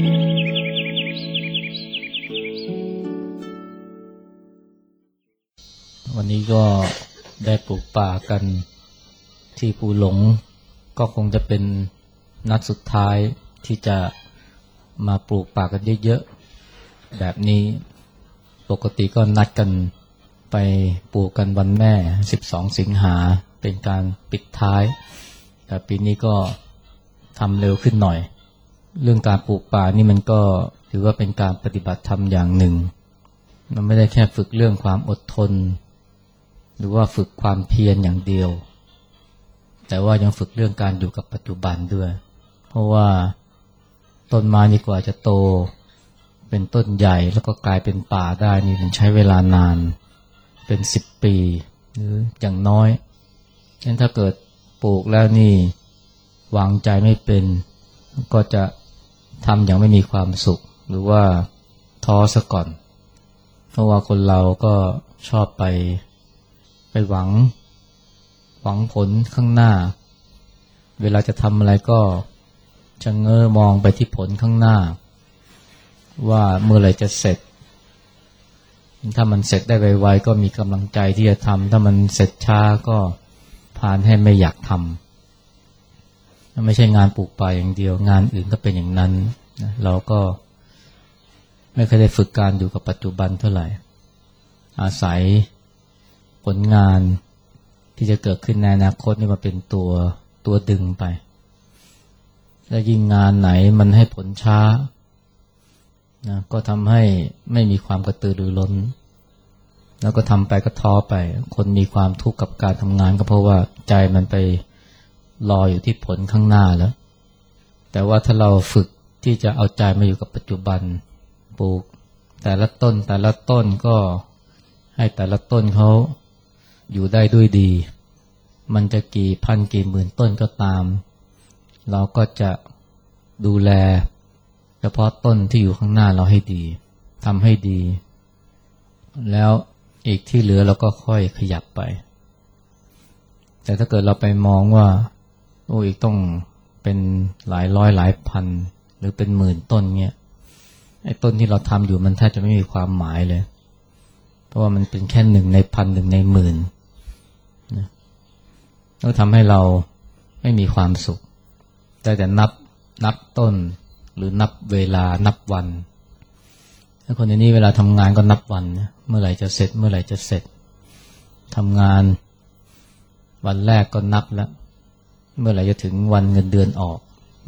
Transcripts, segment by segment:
วันนี้ก็ได้ปลูกป่ากันที่ภูหลงก็คงจะเป็นนัดสุดท้ายที่จะมาปลูกป่ากันเยอะๆแบบนี้ปกติก็นัดกันไปปลูกกันวันแม่12สิงหาเป็นการปิดท้ายแต่ปีนี้ก็ทำเร็วขึ้นหน่อยเรื่องการปลูกป่านี่มันก็ถือว่าเป็นการปฏิบัติธรรมอย่างหนึ่งมันไม่ได้แค่ฝึกเรื่องความอดทนหรือว่าฝึกความเพียรอย่างเดียวแต่ว่ายังฝึกเรื่องการอยู่กับปัจจุบันด้วยเพราะว่าต้นไม้นี่กว่าจะโตเป็นต้นใหญ่แล้วก็กลายเป็นป่าได้นี่มันใช้เวลานานเป็น10 ปีหรืออย่างน้อยงั้นถ้าเกิดปลูกแล้วนี่วางใจไม่เป็นก็จะทำอย่างไม่มีความสุขหรือว่าท้อซะก่อนเพราะว่าคนเราก็ชอบไปหวังผลข้างหน้าเวลาจะทำอะไรก็จะเง้อมองไปที่ผลข้างหน้าว่าเมื่อไหร่จะเสร็จถ้ามันเสร็จได้ไวๆก็มีกำลังใจที่จะทำถ้ามันเสร็จช้าก็พานให้ไม่อยากทำไม่ใช่งานปลูกป่าอย่างเดียวงานอื่นก็เป็นอย่างนั้นเราก็ไม่เคยได้ฝึกการอยู่กับปัจจุบันเท่าไหร่อาศัยผลงานที่จะเกิดขึ้นในอนาคตนี่มาเป็นตัวดึงไปและยิ่งงานไหนมันให้ผลช้านะก็ทำให้ไม่มีความกระตือรือร้นแล้วก็ทำไปก็ท้อไปคนมีความทุกข์กับการทำงานก็เพราะว่าใจมันไปรออยู่ที่ผลข้างหน้าแล้วแต่ว่าถ้าเราฝึกที่จะเอาใจมาอยู่กับปัจจุบันปลูกแต่ละต้นก็ให้แต่ละต้นเขาอยู่ได้ด้วยดีมันจะกี่พันกี่หมื่นต้นก็ตามเราก็จะดูแลเฉพาะต้นที่อยู่ข้างหน้าเราให้ดีทำให้ดีแล้วอีกที่เหลือเราก็ค่อยขยับไปแต่ถ้าเกิดเราไปมองว่าอีกต้องเป็นหลายร้อยหลายพันหรือเป็นหมื่นต้นเงี้ยไอ้ต้นที่เราทำอยู่มันแทบจะไม่มีความหมายเลยเพราะว่ามันเป็นแค่1 ใน 1,000 1 ใน 10,000นะแล้วทำให้เราไม่มีความสุขแต่นับต้นหรือนับเวลานับวันถ้าคนในนี้เวลาทำงานก็นับวันนะเมื่อไหร่จะเสร็จทำงานวันแรกก็นับแล้วเมื่อไหร่จะถึงวันเงินเดือนออก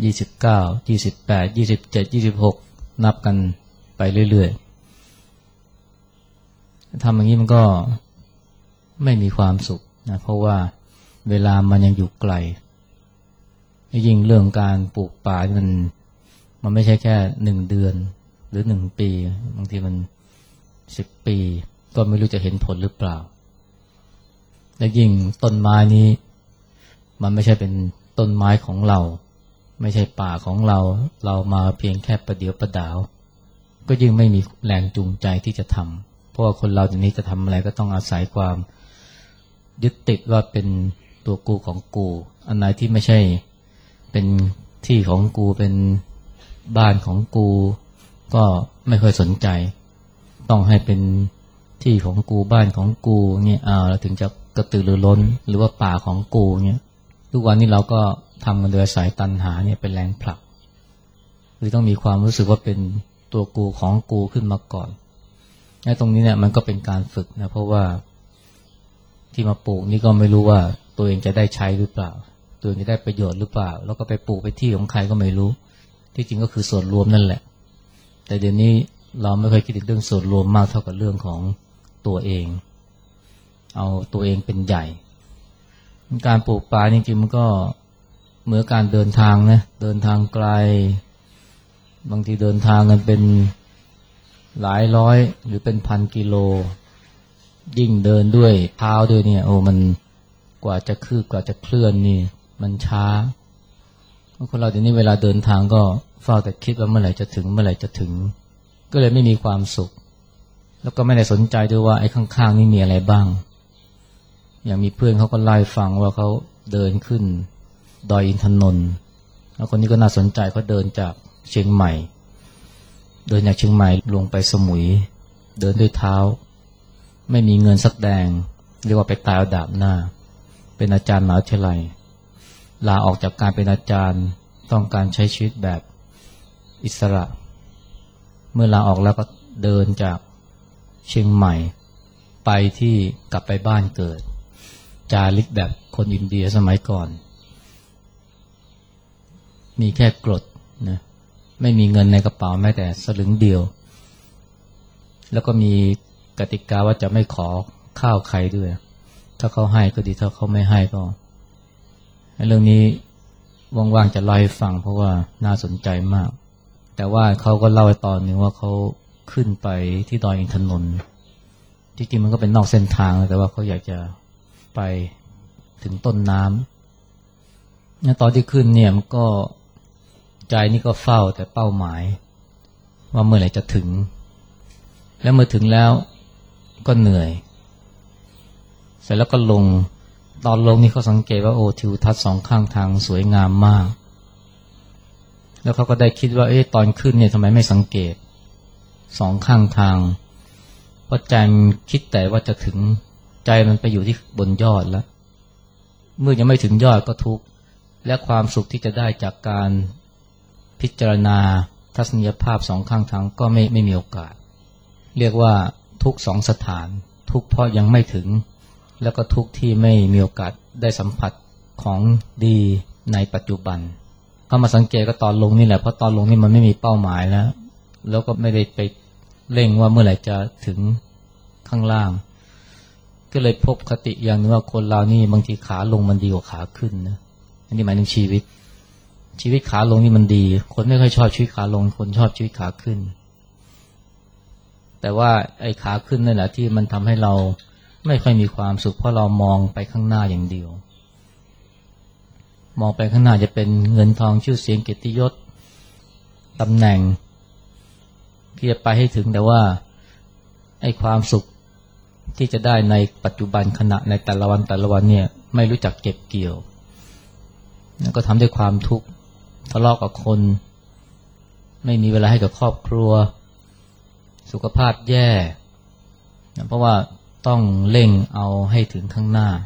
29 28 27 26นับกันไปเรื่อยๆทำอย่างนี้มันก็ไม่มีความสุขนะเพราะว่าเวลามันยังอยู่ไกลยิ่งเรื่องการปลูกป่ามันไม่ใช่แค่1 เดือนหรือ1 ปีบางทีมัน10 ปีก็ไม่รู้จะเห็นผลหรือเปล่าและยิ่งต้นไม้นี้มันไม่ใช่เป็นต้นไม้ของเราไม่ใช่ป่าของเรามาเพียงแค่ประเดี๋ยวประดาวก็ยิ่งไม่มีแรงจูงใจที่จะทำเพราะว่าคนเราทีนี้จะทำอะไรก็ต้องอาศัยความยึดติดว่าเป็นตัวกูของกูอันไหนที่ไม่ใช่เป็นที่ของกูเป็นบ้านของกูก็ไม่ค่อยสนใจต้องให้เป็นที่ของกูบ้านของกูเนี่ยเราถึงจะกระตือรือร้นหรือว่าป่าของกูเนี่ยทุกวันนี้เราก็ทำกันโดยอาศัยตัณหาเนี่ยเป็นแรงผลักคือต้องมีความรู้สึกว่าเป็นตัวกูของกูขึ้นมาก่อนและตรงนี้เนี่ยมันก็เป็นการฝึกนะเพราะว่าที่มาปลูกนี่ก็ไม่รู้ว่าตัวเองจะได้ใช้หรือเปล่าตัวเองจะได้ประโยชน์หรือเปล่าแล้วก็ไปปลูกไปที่ของใครก็ไม่รู้ที่จริงก็คือส่วนรวมนั่นแหละแต่เดี๋ยวนี้เราไม่เคยคิดถึงเรื่องส่วนรวมมากเท่ากับเรื่องของตัวเองเอาตัวเองเป็นใหญ่การปลูกป่าจริงๆมันก็เหมือนการเดินทางนะเดินทางไกลบางทีเดินทางกันเป็นหลายร้อยหรือเป็นพันกิโลยิ่งเดินด้วยเท้าด้วยเนี่ยมันกว่าจะเคลื่อนนี่มันช้าคนเราเดี๋ยวนี้เวลาเดินทางก็เฝ้าแต่คิดว่าเมื่อไหร่จะถึงก็เลยไม่มีความสุขแล้วก็ไม่ได้สนใจด้วยว่าไอ้ข้างๆนี่มีอะไรบ้างอย่างมีเพื่อนเขาก็ไล่ฟังว่าเขาเดินขึ้นดอยอินทนนท์แล้วคนนี้ก็น่าสนใจเขาเดินจากเชียงใหม่เดินจากเชียงใหม่ลงไปสมุยเดินด้วยเท้าไม่มีเงินสักแดงเรียกว่าไปตายเอาดาบหน้าเป็นอาจารย์มหาวิทยาลัยลาออกจากการเป็นอาจารย์ต้องการใช้ชีวิตแบบอิสระเมื่อลาออกแล้วก็เดินจากเชียงใหม่ไปที่กลับไปบ้านเกิดจาริกแบบคนอินเดียสมัยก่อนมีแค่กรดนะไม่มีเงินในกระเป๋าแม้แต่สลึงเดียวแล้วก็มีกติกาว่าจะไม่ขอข้าวใครด้วยถ้าเขาให้ก็ดีถ้าเขาไม่ให้ก็เรื่องนี้ว่างๆจะเล่าให้ฟังเพราะว่าน่าสนใจมากแต่ว่าเขาก็เล่าตอนหนึ่งว่าเขาขึ้นไปที่ดอยอินทนนท์จริงๆมันก็เป็นนอกเส้นทางแต่ว่าเขาอยากจะไปถึงต้นน้ำตอนที่ขึ้นเนี่ยมันก็ใจนี่ก็เฝ้าแต่เป้าหมายว่าเมื่อไหร่จะถึงแล้วเมื่อถึงแล้วก็เหนื่อยเสร็จแล้วก็ลงตอนลงนี่เขาสังเกตว่าโอ้ทิวทัศน์สองข้างทางสวยงามมากแล้วเขาก็ได้คิดว่าตอนขึ้นเนี่ยทำไมไม่สังเกตสองข้างทางเพราะใจมันคิดแต่ว่าจะถึงใจมันไปอยู่ที่บนยอดแล้วเมื่อยังไม่ถึงยอดก็ทุกข์และความสุขที่จะได้จากการพิจารณาทัศนียภาพสองข้างทางก็ไม่มีโอกาสเรียกว่าทุกข์สองสถานทุกข์เพราะยังไม่ถึงแล้วก็ทุกข์ที่ไม่มีโอกาสได้สัมผัสของดีในปัจจุบันเขามาสังเกตก็ตอนลงนี่แหละเพราะตอนลงนี่มันไม่มีเป้าหมายแล้วก็ไม่ได้ไปเร่งว่าเมื่อไหร่จะถึงข้างล่างก็เลยพบคติอย่างนึงว่าคนเรานี่บางทีขาลงมันดีกว่าขาขึ้นนะอันนี้หมายถึงชีวิตขาลงนี่มันดีคนไม่ค่อยชอบชีวิตขาลงคนชอบชีวิตขาขึ้นแต่ว่าไอ้ขาขึ้นนั่นแหละที่มันทำให้เราไม่ค่อยมีความสุขเพราะเรามองไปข้างหน้าอย่างเดียวมองไปข้างหน้าจะเป็นเงินทองชื่อเสียงเกียรติยศตำแหน่งที่จะไปให้ถึงแต่ว่าไอ้ความสุขที่จะได้ในปัจจุบันขณะในแต่ละวันเนี่ยไม่รู้จักเก็บเกี่ยวก็ทำด้วยความทุกข์ทะเลาะกับคนไม่มีเวลาให้กับครอบครัวสุขภาพแย่เพราะว่าต้องเร่งเอาให้ถึงข้างหน้า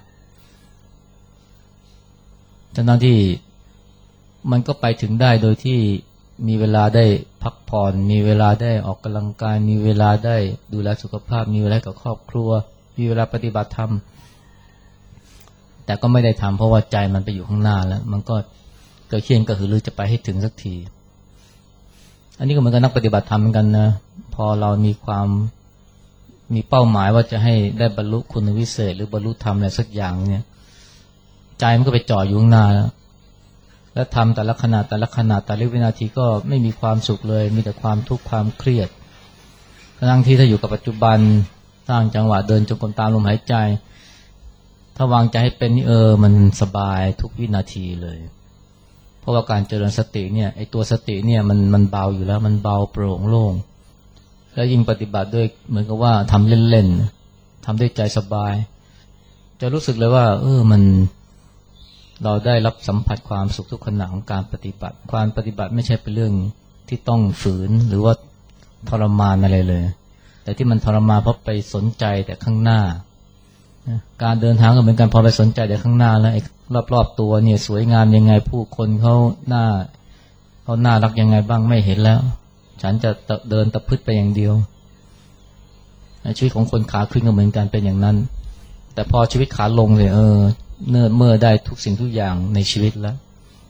ทั้งที่มันก็ไปถึงได้โดยที่มีเวลาได้พักผ่อนมีเวลาได้ออกกำลังกายมีเวลาได้ดูแลสุขภาพมีเวลากับครอบครัวมีเวลาปฏิบัติธรรมแต่ก็ไม่ได้ทำเพราะว่าใจมันไปอยู่ข้างหน้าแล้วมันก็เกิดเคียงกระหือรือจะไปให้ถึงสักทีอันนี้ก็เหมือนกับนักปฏิบัติธรรมเหมือนกันนะพอเรามีเป้าหมายว่าจะให้ได้บรรลุคุณวิเศษหรือบรรลุธรรมอะไรสักอย่างเนี่ยใจมันก็ไปจ่ออยู่ข้างหน้าแล้วทำแต่ละขณะแต่ละวินาทีก็ไม่มีความสุขเลยมีแต่ความทุกข์ความเครียดทั้งที่ถ้าอยู่กับปัจจุบันสร้างจังหวะเดินจงกรมตามลมหายใจถ้าวางใจให้เป็นนี่มันสบายทุกวินาทีเลยเพราะว่าการเจริญสติเนี่ยไอ้ตัวสติเนี่ยมันเบาอยู่แล้วมันเบาโปร่งโล่งแล้วยิ่งปฏิบัติด้วยเหมือนกับว่าทำเล่นๆทำด้วยใจสบายจะรู้สึกเลยว่ามันเราได้รับสัมผัสความสุขทุกขณะของการปฏิบัติความปฏิบัติไม่ใช่เป็นเรื่องที่ต้องฝืนหรือว่าทรมานอะไรเลยแต่ที่มันทรมานเพราะไปสนใจแต่ข้างหน้าการเดินทางก็เหมือนกันพอไปสนใจแต่ข้างหน้าแล้วไอ้รอบๆตัวเนี่ยสวยงามยังไงผู้คนเขาน่ารักยังไงบ้างไม่เห็นแล้วฉันจะเดินตะพึดไปอย่างเดียวชีวิตของคนขาขึ้นก็เหมือนกันเป็นอย่างนั้นแต่พอชีวิตขาลงเลยเมื่อได้ทุกสิ่งทุกอย่างในชีวิตแล้ว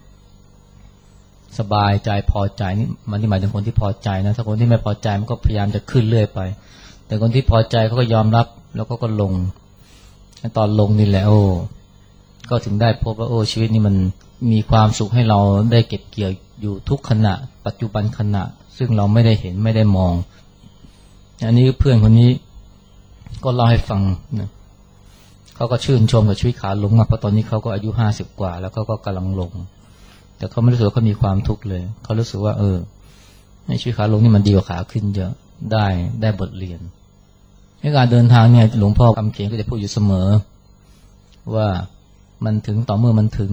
สบายใจพอใจนี่มันหมายถึงคนที่พอใจนะถ้าคนที่ไม่พอใจมันก็พยายามจะขึ้นเรื่อยไปแต่คนที่พอใจเขาก็ยอมรับแล้วก็ลงตอนลงนี่แหละก็ถึงได้พบว่าชีวิตนี่มันมีความสุขให้เราได้เก็บเกี่ยวอยู่ทุกขณะปัจจุบันขณะซึ่งเราไม่ได้เห็นไม่ได้มองอันนี้เพื่อนคนนี้ก็เล่าให้ฟังนะเขาก็ชื่นชมกับชีวิตขาลงมากเพราะตอนนี้เขาก็อายุ50กว่าแล้วเขาก็กำลังลงแต่เขาไม่รู้สึกว่าเขามีความทุกข์เลยเขารู้สึกว่าในชีวิตขาลงนี่มันดีกว่าขาขึ้นเยอะได้บทเรียนในการเดินทางเนี่ยหลวงพ่อคำเขียนก็จะพูดอยู่เสมอว่ามันถึงต่อเมื่อมันถึง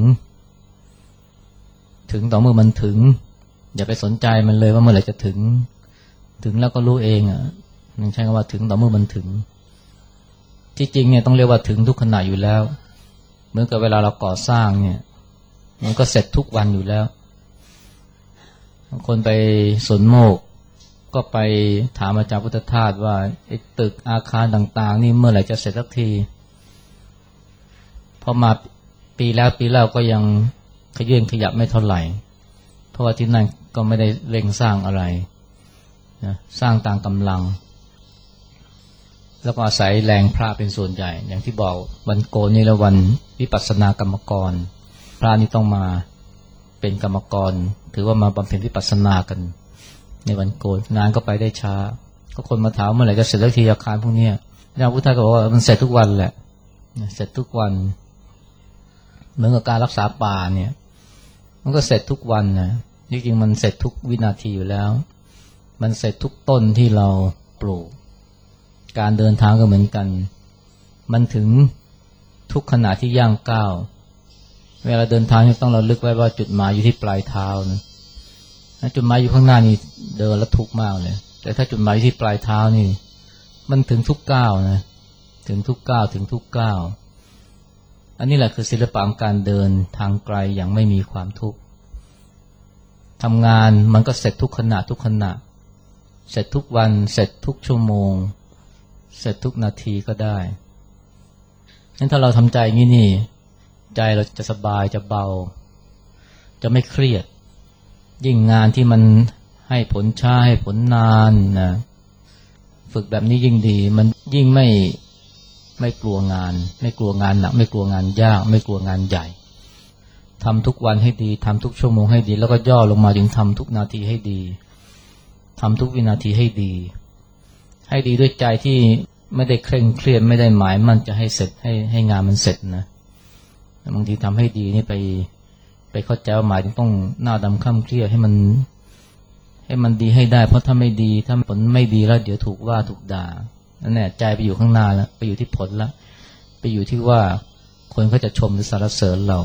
ต่อเมื่อมันถึงอย่าไปสนใจมันเลยว่าเมื่อไหร่จะถึงถึงแล้วก็รู้เองอ่ะมันใช้คำว่าถึงต่อเมื่อมันถึงที่จริงเนี่ยต้องเรียกว่าถึงทุกขณะอยู่แล้วเหมือนกับเวลาเราก่อสร้างเนี่ยมันก็เสร็จทุกวันอยู่แล้วบางคนไปสวนโมกก็ไปถามอาจารย์พุทธทาสว่าไอ้ตึกอาคารต่างๆนี่เมื่อไหร่จะเสร็จสักทีพอมาปีแล้วก็ยังขยื่นขยับไม่เท่าไหร่เพราะว่าที่นั่นก็ไม่ได้เร่งสร้างอะไรนะสร้างตามกำลังแล้วก็อาศัยแรงพระเป็นส่วนใหญ่อย่างที่บอกวันโกนนี่แล้ววันวิปัสสนากรรมกรพระนี่ต้องมาเป็นกรรมกรถือว่ามาบำเพ็ญวิปัสสนากันในวันโกนงานก็ไปได้ช้าก็คนมาถามเมื่อไหร่จะเสร็จสักทีอาคารพวกนี้อาจารย์พุทธาก็บอกว่ามันเสร็จทุกวันแหละเสร็จทุกวันเหมือนกับการรักษาป่าเนี่ยมันก็เสร็จทุกวันนะจริงๆมันเสร็จทุกวินาทีอยู่แล้วมันเสร็จทุกต้นที่เราปลูกการเดินทางก็เหมือนกันมันถึงทุกขณะที่ย่างก้าวเวลาเดินทางต้องเราลึกไว้ว่าจุดหมายอยู่ที่ปลายเท้านะจุดหมายอยู่ข้างหน้านี่เดินแล้วทุกข์มากเลยแต่ถ้าจุดหมายอยู่ที่ปลายเท้านี่มันถึงทุกก้าวนะถึงทุกก้าวถึงทุกก้าวอันนี้แหละคือศิลปะของการเดินทางไกลอย่างไม่มีความทุกข์ทำงานมันก็เสร็จทุกขณะทุกขณะเสร็จทุกวันเสร็จทุกชั่วโมงเสร็จทุกนาทีก็ได้งั้นถ้าเราทำใจอย่างนี้นี่ใจเราจะสบายจะเบาจะไม่เครียดยิ่งงานที่มันให้ผลช้าให้ผลนานนะฝึกแบบนี้ยิ่งดีมันยิ่งไม่กลัวงานไม่กลัวงานหนักไม่กลัวงานยากไม่กลัวงานใหญ่ทำทุกวันให้ดีทำทุกชั่วโมงให้ดีแล้วก็ย่อลงมาถึงทำทุกนาทีให้ดีทำทุกวินาทีให้ดีด้วยใจที่ไม่ได้เคร่งเครียดไม่ได้หมายมั่นจะให้เสร็จให้งานมันเสร็จนะบางทีทำให้ดีนี่ไปเข้าใจว่าหมายถึงต้องหน้าดำค่ำเครียดให้มันดีให้ได้เพราะถ้าไม่ดีถ้าผลไม่ดีแล้วเดี๋ยวถูกว่าถูกด่านั่นแหละใจไปอยู่ข้างหน้าแล้วไปอยู่ที่ผลแล้วไปอยู่ที่ว่าคนเขาจะชมหรือสรรเสริญเรา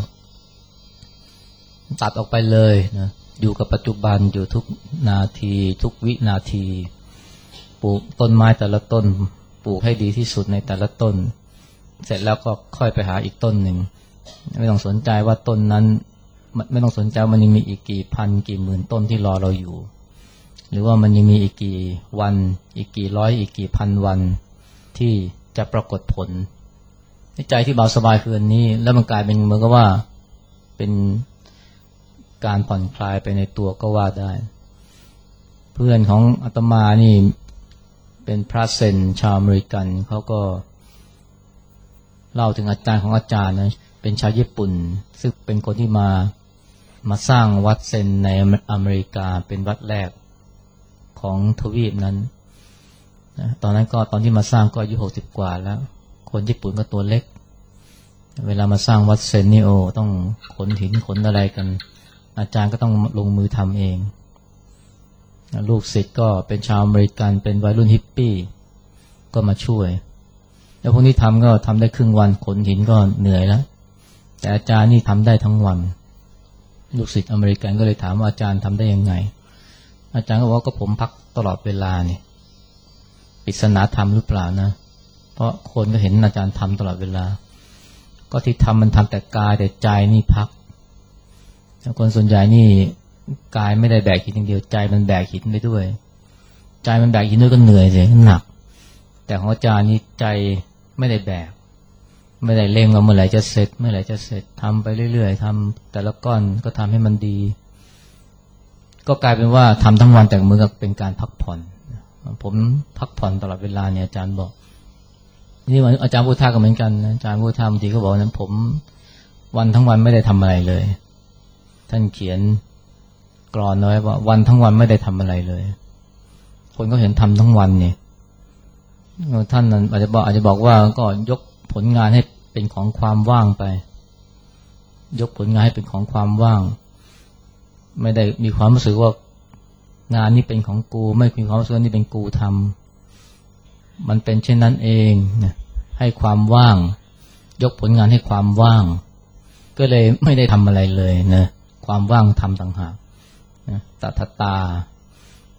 ตัดออกไปเลยนะอยู่กับปัจจุบันอยู่ทุกนาทีทุกวินาทีปลูกต้นไม้แต่ละต้นปลูกให้ดีที่สุดในแต่ละต้นเสร็จแล้วก็ค่อยไปหาอีกต้นหนึ่งไม่ต้องสนใจว่าต้นนั้นไม่ต้องสนใจมันยังมีอีกกี่พันกี่หมื่นต้นที่รอเราอยู่หรือว่ามันยังมีอีกกี่วันอีกกี่ร้อยอีกกี่พันวันที่จะปรากฏผลใจที่เบาสบายคืนนี้แล้วมันกลายเป็นเหมือนกับว่าเป็นการผ่อนคลายไปในตัวก็ว่าได้เพื่อนของอาตมานี่เป็นพระเซนชาวอเมริกันเขาก็เล่าถึงอาจารย์ของอาจารย์นะเป็นชาวญี่ปุ่นซึ่งเป็นคนที่มาสร้างวัดเซนในอเมริกาเป็นวัดแรกของทวีปนั้นนะตอนนั้นก็ตอนที่มาสร้างก็อายุ60 กว่าแล้วคนญี่ปุ่นก็ตัวเล็กเวลามาสร้างวัดเซนนี่ต้องขนหินขนอะไรกันอาจารย์ก็ต้องลงมือทำเองลูกศิษย์ก็เป็นชาวอเมริกันเป็นวัยรุ่นฮิปปี้ก็มาช่วยแล้วพวกนี้ทำก็ทำได้ครึ่งวันขนหินก็เหนื่อยแล้วแต่อาจารย์นี่ทำได้ทั้งวันลูกศิษย์อเมริกันก็เลยถามว่าอาจารย์ทำได้ยังไงอาจารย์ก็บอกว่าก็ผมพักตลอดเวลานี่ปริศนาธรรมหรือเปล่านะเพราะคนก็เห็นอาจารย์ทำตลอดเวลาก็ที่ทำมันทำแต่กายแต่ใจนี่พักคนส่วนใหญ่นี่กายไม่ได้แบกหินอย่างเดียวใจมันแบกหินไปด้วยใจมันแบกหินด้วยก็เหนื่อยสิหนักแต่ของอาจารย์นี่ใจไม่ได้แบกไม่ได้เร่งว่าเมื่อไหร่จะเสร็จเมื่อไหร่จะเสร็จทำไปเรื่อยๆทำแต่ละก้อนก็ทำให้มันดีก็กลายเป็นว่าทำทั้งวันแต่มือกับเป็นการพักผ่อนผมพักผ่อนตลอดเวลาเนี่ยอาจารย์บอกนี่อาจารย์พุทธาก็เหมือนกันอาจารย์พุทธาบางทีก็บอกนั้นผมวันทั้งวันไม่ได้ทำอะไรเลยท่านเขียนกรอนน้อยว่าวันทั้งวันไม่ได้ทำอะไรเลยคนก็เห็นทำทั้งวันเนี่ยท่านนั้นอาจจะบอกว่าก็ยกผลงานให้เป็นของความว่างไปยกผลงานให้เป็นของความว่างไม่ได้มีความรู้สึกว่างานนี้เป็นของกูไม่มีความรู้สึกว่านี่เป็นกูทำมันเป็นเช่นนั้นเองนะให้ความว่างยกผลงานให้ความว่างก็เลยไม่ได้ทำอะไรเลยนะความว่างทำต่างหากนะตถตา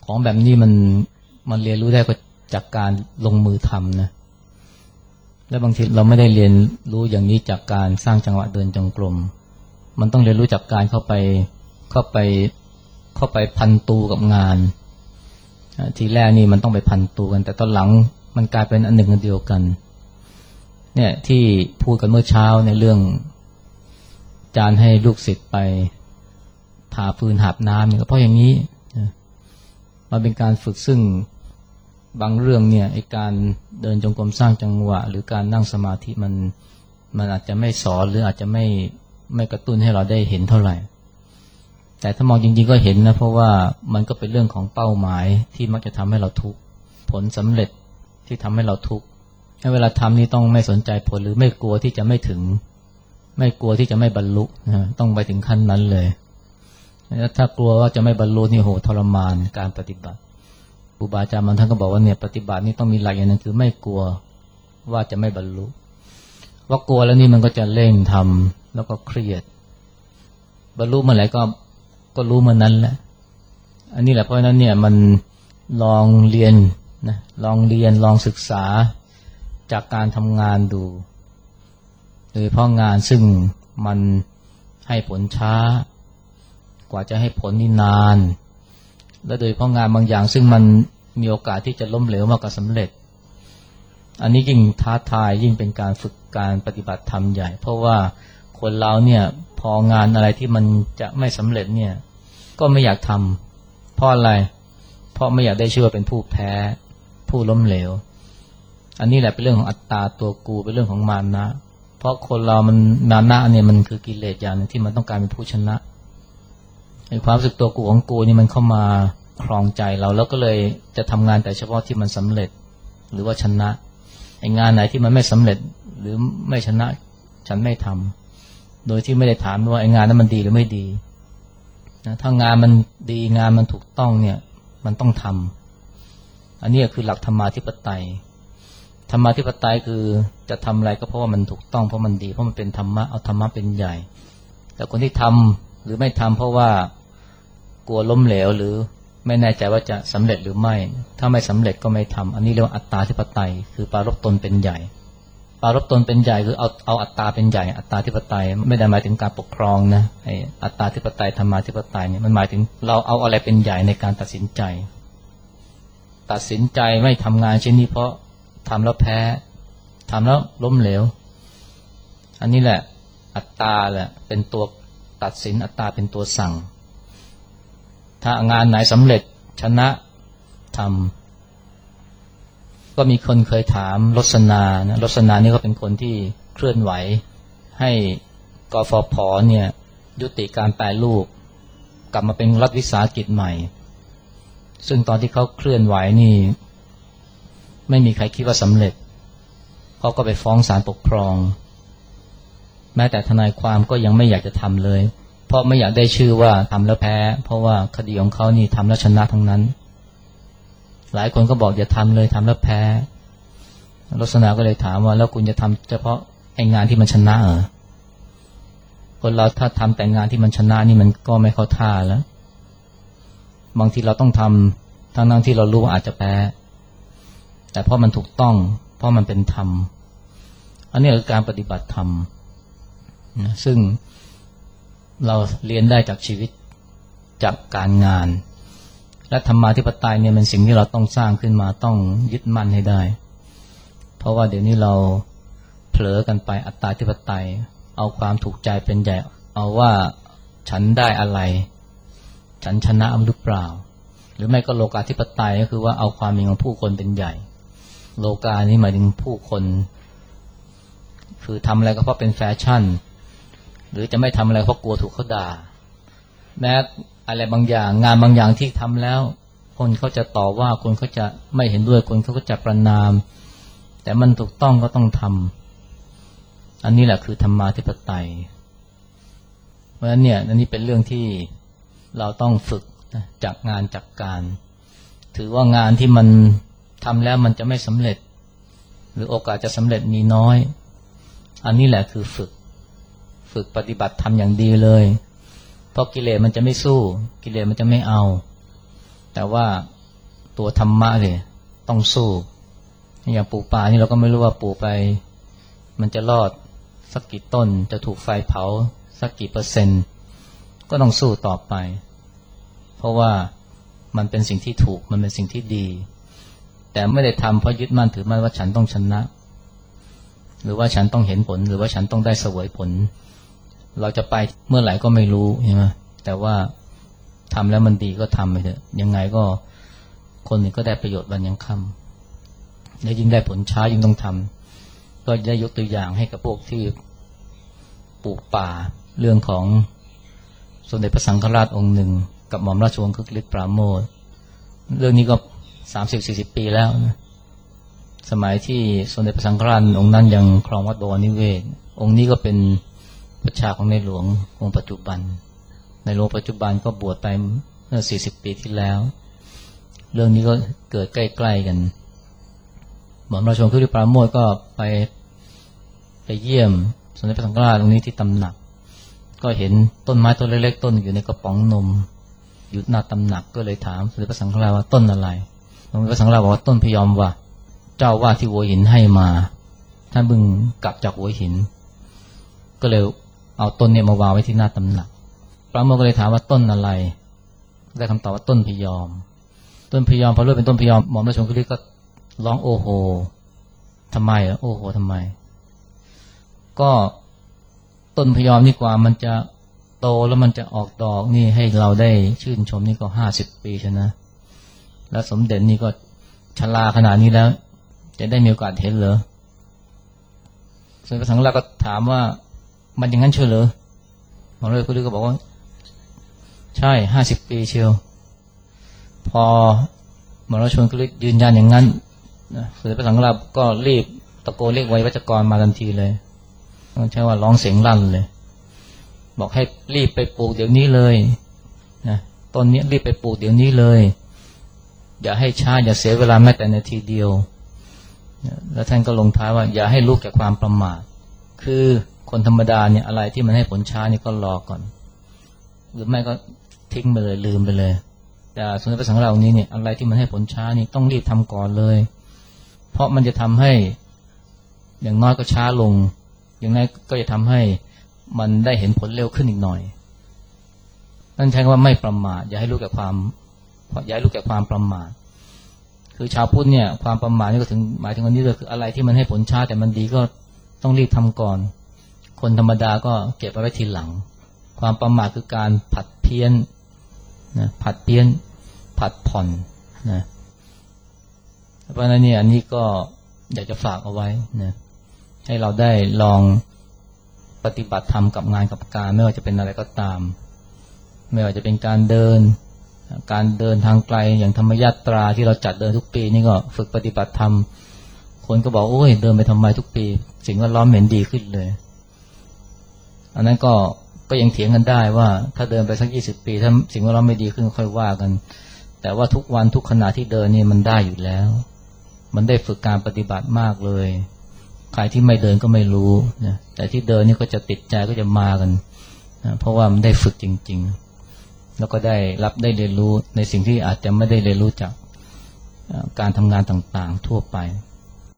ของแบบนี้มันเรียนรู้ได้ก็จากการลงมือทำนะและบางทีเราไม่ได้เรียนรู้อย่างนี้จากการสร้างจังหวะเดินจงกรมมันต้องเรียนรู้จากการเข้าไปพันตูกับงานทีแรกนี่มันต้องไปพันตูกันแต่ตอนหลังมันกลายเป็นอันหนึ่งอันเดียวกันเนี่ยที่พูดกันเมื่อเช้าในเรื่องอาจารย์ให้ลูกศิษย์ไปผ่าฟืนหาบน้ำเนี่ยเพราะอย่างนี้มันเป็นการฝึกซึ่งบางเรื่องเนี่ยไอ้การเดินจงกรมสร้างจังหวะหรือการนั่งสมาธิมันอาจจะไม่สอนหรืออาจจะไม่กระตุ้นให้เราได้เห็นเท่าไหร่แต่ถ้ามองจริงๆก็เห็นนะเพราะว่ามันก็เป็นเรื่องของเป้าหมายที่มักจะทำให้เราทุกข์ผลสำเร็จที่ทำให้เราทุกข์ให้เวลาทำนี่ต้องไม่สนใจผลหรือไม่กลัวที่จะไม่ถึงไม่กลัวที่จะไม่บรรลุต้องไปถึงขั้นนั้นเลยถ้ากลัวว่าจะไม่บรรลุนี่โหทรมานการปฏิบัติครูบาอาจารย์บางท่านก็บอกว่าเนี่ยปฏิบัตินี่ต้องมีหลักอย่างนึงคือไม่กลัวว่าจะไม่บรรลุว่ากลัวแล้วนี่มันก็จะเร่งทำแล้วก็เครียดบรรลุเมื่อไหร่ก็รู้เมื่อนั้นแหละอันนี้แหละเพราะฉะนั้นเนี่ยมันลองเรียนนะลองศึกษาจากการทำงานดูโดยเฉพาะงานซึ่งมันให้ผลช้ากว่าจะให้ผลนี่นานและโดยเฉพาะงานบางอย่างซึ่งมันมีโอกาสที่จะล้มเหลวมากกว่าสำเร็จอันนี้ยิ่งท้าทายยิ่งเป็นการฝึกการปฏิบัติธรรมใหญ่เพราะว่าคนเราเนี่ยพองานอะไรที่มันจะไม่สำเร็จเนี่ยก็ไม่อยากทำเพราะอะไรเพราะไม่อยากได้ชื่อว่าเป็นผู้แพ้ผู้ล้มเหลวอันนี้แหละเป็นเรื่องของอัตตาตัวกูเป็นเรื่องของมานะเพราะคนเรามันมานะเนี่ยมันคือกิเลสอย่างนึงที่มันต้องการเป็นผู้ชนะในความรู้สึกตัวกูของกูนี่มันเข้ามาครองใจเราแล้วก็เลยจะทำงานแต่เฉพาะที่มันสำเร็จหรือว่าชนะไอ้งานไหนที่มันไม่สำเร็จหรือไม่ชนะฉันไม่ทำโดยที่ไม่ได้ถามว่าไอ้งานนั้นมันดีหรือไม่ดีนะถ้างานมันดีงานมันถูกต้องเนี่ยมันต้องทำอันนี้คือหลักธรรมาธิปไตยธรรมาธิปไตยคือจะทำอะไรก็เพราะว่ามันถูกต้องเพราะมันดีเพราะมันเป็นธรรมะเอาธรรมะเป็นใหญ่แต่คนที่ทำหรือไม่ทำเพราะว่ากลัวล้มเหลวหรือไม่แน่ใจว่าจะสำเร็จหรือไม่ถ้าไม่สำเร็จก็ไม่ทำอันนี้เรียกว่าอัตตาธิปไตยคือปรารภตนเป็นใหญ่ปรารภตนเป็นใหญ่คือเอาอัตตาเป็นใหญ่อัตตาธิปไตยไม่ได้หมายถึงการปกครองนะไอ้อัตตาธิปไตยธรรมาธิปไตยเนี่ยมันหมายถึงเราเอาอะไรเป็นใหญ่ในการตัดสินใจไม่ทำงานเช่นนี้เพราะทำแล้วแพ้ทำแล้วล้มเหลวอันนี้แหละอัตตาแหละเป็นตัวตัดสินอัตตาเป็นตัวสั่งถ้างานไหนสำเร็จชนะทำก็มีคนเคยถามรสนานะรสนานี่ก็เป็นคนที่เคลื่อนไหวให้กฟผเนี่ยยุติการแปรรูปกลับมาเป็นรัฐวิสาหกิจใหม่ซึ่งตอนที่เขาเคลื่อนไหวนี่ไม่มีใครคิดว่าสำเร็จเขาก็ไปฟ้องศาลปกครองแม้แต่ทนายความก็ยังไม่อยากจะทำเลยเพราะไม่อยากได้ชื่อว่าทำแล้วแพ้เพราะว่าคดีของเขานี่ทำแล้วชนะทั้งนั้นหลายคนก็บอกอย่าทำเลยทำแล้วแพ้รสนาก็เลยถามว่าแล้วคุณจะทำเฉพาะไอ้งานที่มันชนะเหรอคนเราถ้าทำแต่งานที่มันชนะนี่มันก็ไม่เข้าท่าแล้วบางทีเราต้องทำทั้งที่เรารู้ว่าอาจจะแพ้แต่เพราะมันถูกต้องเพราะมันเป็นธรรมอันนี้คือการปฏิบัติธรรมนะซึ่งเราเรียนได้จากชีวิตจากการงานและธรรมาธิปไตยเนี่ยเป็นสิ่งที่เราต้องสร้างขึ้นมาต้องยึดมั่นให้ได้เพราะว่าเดี๋ยวนี้เราเผลอกันไปอัตตาธิปไตยเอาความถูกใจเป็นใหญ่เอาว่าฉันได้อะไรฉันชนะหรือเปล่าหรือไม่ก็โลกาธิปไตยก็คือว่าเอาความมีของผู้คนเป็นใหญ่โลกานี่หมายถึงผู้คนคือทำอะไรก็เพราะเป็นแฟชั่นหรือจะไม่ทำอะไรเพราะกลัวถูกเขาด่าแม้อะไรบางอย่างงานบางอย่างที่ทำแล้วคนเขาจะต่อว่าคนเขาจะไม่เห็นด้วยคนเขาก็จะประณามแต่มันถูกต้องก็ต้องทำอันนี้แหละคือธรรมาธิปไตยเพราะฉะนั้นเนี่ยอันนี้เป็นเรื่องที่เราต้องฝึกจากงานจากการถือว่างานที่มันทำแล้วมันจะไม่สำเร็จหรือโอกาสจะสำเร็จมีน้อยอันนี้แหละคือฝึกปฏิบัติทำอย่างดีเลยเพราะกิเลสมันจะไม่สู้กิเลสมันจะไม่เอาแต่ว่าตัวธรรมะเลยต้องสู้อย่างปลูกป่านี่เราก็ไม่รู้ว่าปลูกไปมันจะรอดสักกี่ต้นจะถูกไฟเผาสักกี่เปอร์เซ็นต์ก็ต้องสู้ต่อไปเพราะว่ามันเป็นสิ่งที่ถูกมันเป็นสิ่งที่ดีแต่ไม่ได้ทำเพราะยึดมั่นถือมั่นว่าฉันต้องชนะหรือว่าฉันต้องเห็นผลหรือว่าฉันต้องได้เสวยผลเราจะไปเมื่อไหร่ก็ไม่รู้ใช่ไหมแต่ว่าทำแล้วมันดีก็ทำไปเถอะยังไงก็คนอื่นก็ได้ประโยชน์วันยังค่ำและยิ่งได้ผลช้ายิ่งต้องทำก็ได้ยกตัวอย่างให้กับพวกที่ปลูกป่าเรื่องของสมเด็จพระสังฆราชองค์หนึ่งกับหม่อมราชวงศ์คึกฤทธิ์ปราโมทย์เรื่องนี้ก็30-40 ปีแล้วนะสมัยที่สมเด็จพระสังฆราชองค์นั้นยังครองวัดบวรนิเวศองค์นี้ก็เป็นประชาของในหลวงองค์ปัจจุบันในหลวงปัจจุบันก็บวชไปเมื่อ40 ปีที่แล้วเรื่องนี้ก็เกิดใกล้ๆกันหม่อมราชวงศ์คึกฤทธิ์ปราโมทย์ก็ไปเยี่ยมสมเด็จพระสังฆราชองค์นี้ที่ตำหนักก็เห็นต้นไม้ต้นเล็กๆต้นอยู่ในกระป๋องนมอยู่หน้าตำหนักก็เลยถามสมเด็จพระสังฆราชว่าต้นอะไรสมเด็จพระสังฆราชบอกว่าต้นพยอมว่ะเจ้าว่าที่หัวหินให้มาท่านเพิ่งกลับจากหัวหินก็เลยเอาต้นเนี่ยมาวางไว้ที่หน้าตำหนักพระโมทก็เลยถามว่าต้นอะไรได้คำตอบว่าต้นพยอมต้นพยอมพอรู้เป็นต้นพยอมหม่อมราชวงศ์คึกฤทธิ์ก็ร้องโอโหทำไมโอโหทำไมก็ต้นพยอมนี่กว่ามันจะโตแล้วมันจะออกดอกนี่ให้เราได้ชื่นชมนี่ก็50 ปีใช่นะแล้วสมเด็จนี่ก็ชราขนาดนี้แล้วจะได้มีโอกาสเห็นเหรอสมเด็จพระสังฆราชก็ถามว่ามันอย่างนั้นเชียวเหรอหม่อมราชวงศ์คึกฤทธิ์ก็บอกว่าใช่50 ปีเชียวพอหม่อมราชวงศ์คึกฤทธิ์ยืนยันอย่างนั้นสมเด็จพระสังฆราชก็รีบตะโกนเรียกไวยวัจกรมาทันทีเลยต้องใช้ว่าร้องเสียงลั่นเลยบอกให้รีบไปปลูกเดี๋ยวนี้เลยนะต้นนี้รีบไปปลูกเดี๋ยวนี้เลยอย่าให้ช้าอย่าเสียเวลาแม้แต่นาทีเดียวแล้วท่านก็ลงท้ายว่าอย่าให้ลูกแก่ความประมาทคือคนธรรมดาเนี่ยอะไรที่มันให้ผลช้านี่ก็รอก่อนหรือไม่ก็ทิ้งไปเลยลืมไปเลยแต่สมเด็จพระสังฆราชองค์นี้เนี่ยอะไรที่มันให้ผลช้านี่ต้องรีบทำก่อนเลยเพราะมันจะทำให้อย่างน้อยก็ช้าลงอย่างนั้นก็จะทำให้มันได้เห็นผลเร็วขึ้นอีกหน่อยนั่นใช้คำว่าไม่ประมาทอย่าให้ลูกแก่ความประมาทคือชาวพุทธเนี่ยความประมาทนี่ก็ถึงหมายถึงวันนี้เลยคืออะไรที่มันให้ผลช้าแต่มันดีก็ต้องรีบทำก่อนคนธรรมดาก็เก็บไว้ทีหลังความประมาทคือการผัดเพี้ยนนะผัดผ่อนนะเพราะฉะนั้นเนี่ยอันนี้ก็อยากจะฝากเอาไว้นะให้เราได้ลองปฏิบัติธรรมกับงานกับการไม่ว่าจะเป็นอะไรก็ตามไม่ว่าจะเป็นการเดินทางไกลอย่างธรรมยาตราที่เราจัดเดินทุกปีนี่ก็ฝึกปฏิบัติธรรมคนก็บอกโอ้ยเดินไปทำไมทุกปีสิ่งแวดล้อมเห็นดีขึ้นเลยอันนั้นก็ยังเถียงกันได้ว่าถ้าเดินไปสัก20 ปีถ้าสิ่งแวดล้อมไม่ดีขึ้นค่อยว่ากันแต่ว่าทุกวันทุกขณะที่เดินนี่มันได้อยู่แล้วมันได้ฝึกการปฏิบัติมากเลยใครที่ไม่เดินก็ไม่รู้นะแต่ที่เดินนี่ก็จะติดใจก็จะมากันนะเพราะว่ามันได้ฝึกจริงๆแล้วก็ได้เรียนรู้ในสิ่งที่อาจจะไม่ได้เรียนรู้จากการทำงานต่างๆทั่วไป